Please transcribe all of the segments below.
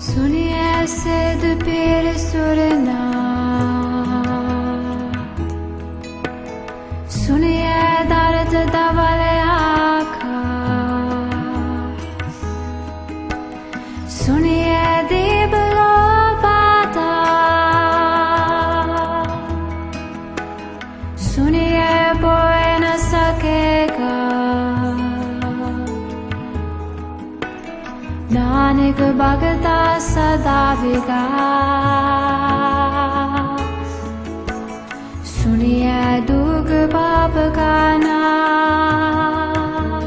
सुनिए सिद्ध पीर सुरना, सुनिए दर्द दवल आखा, सुनिए दीप लो पाता, सुनिए बोल न सकेगा। नानक भगता सदा विकास, सुनिए दुख पाप का नाश।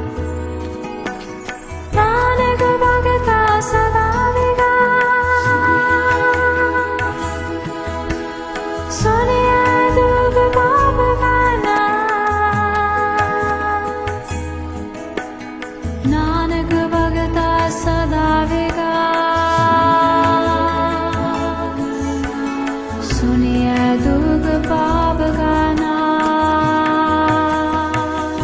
नानक भगता सदा विकास, सुनिए दुख पाप का नाश। नानक भगता सदा विकास, सुनिए दुख पाप का नाश।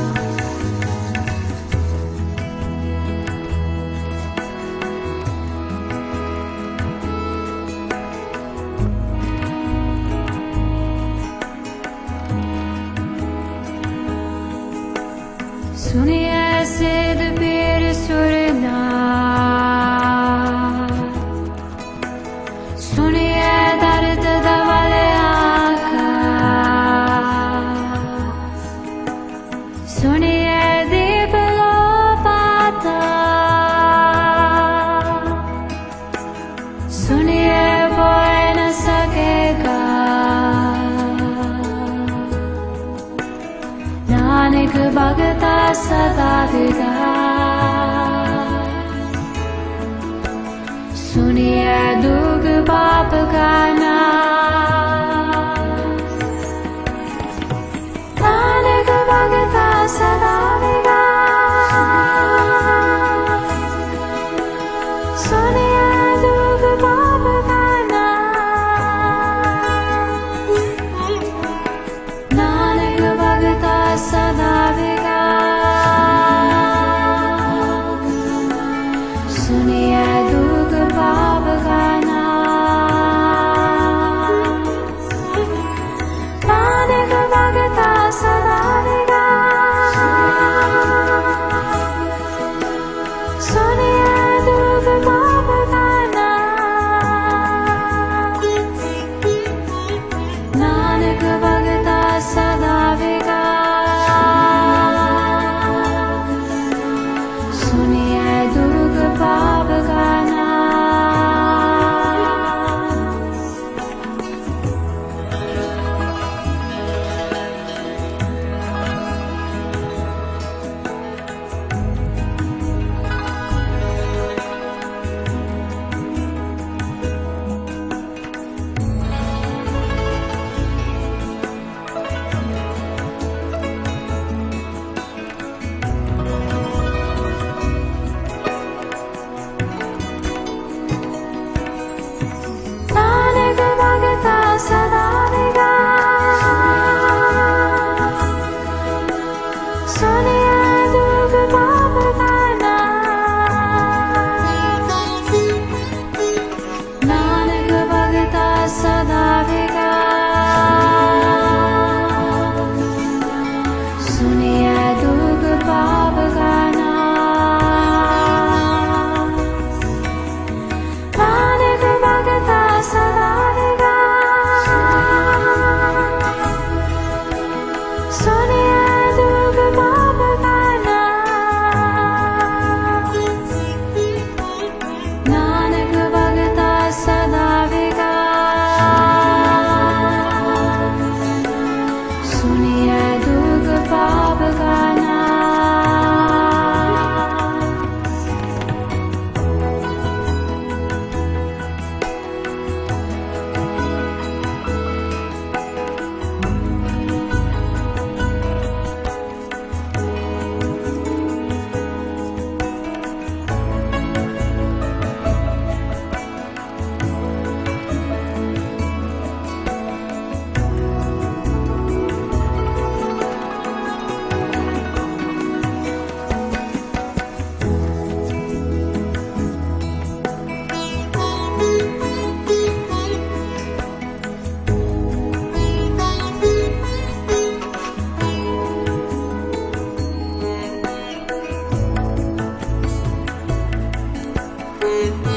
सुनिए सिद्ध पीर सुरना, सुनिए दर्द दवल आखा, सुनिए दीप लो पाता, सुनिए बोल न सकेगा। नानक भगता सदा विकास, सुनिए दुख पाप का नाश। नानक भगता सदा विकास, सुनिए दुख पाप का नाश। नानक भगता सदा विकास, सुनिए दुख पाप का नाश। नानक भगता सदा विकास, सुनिए दुख पाप रे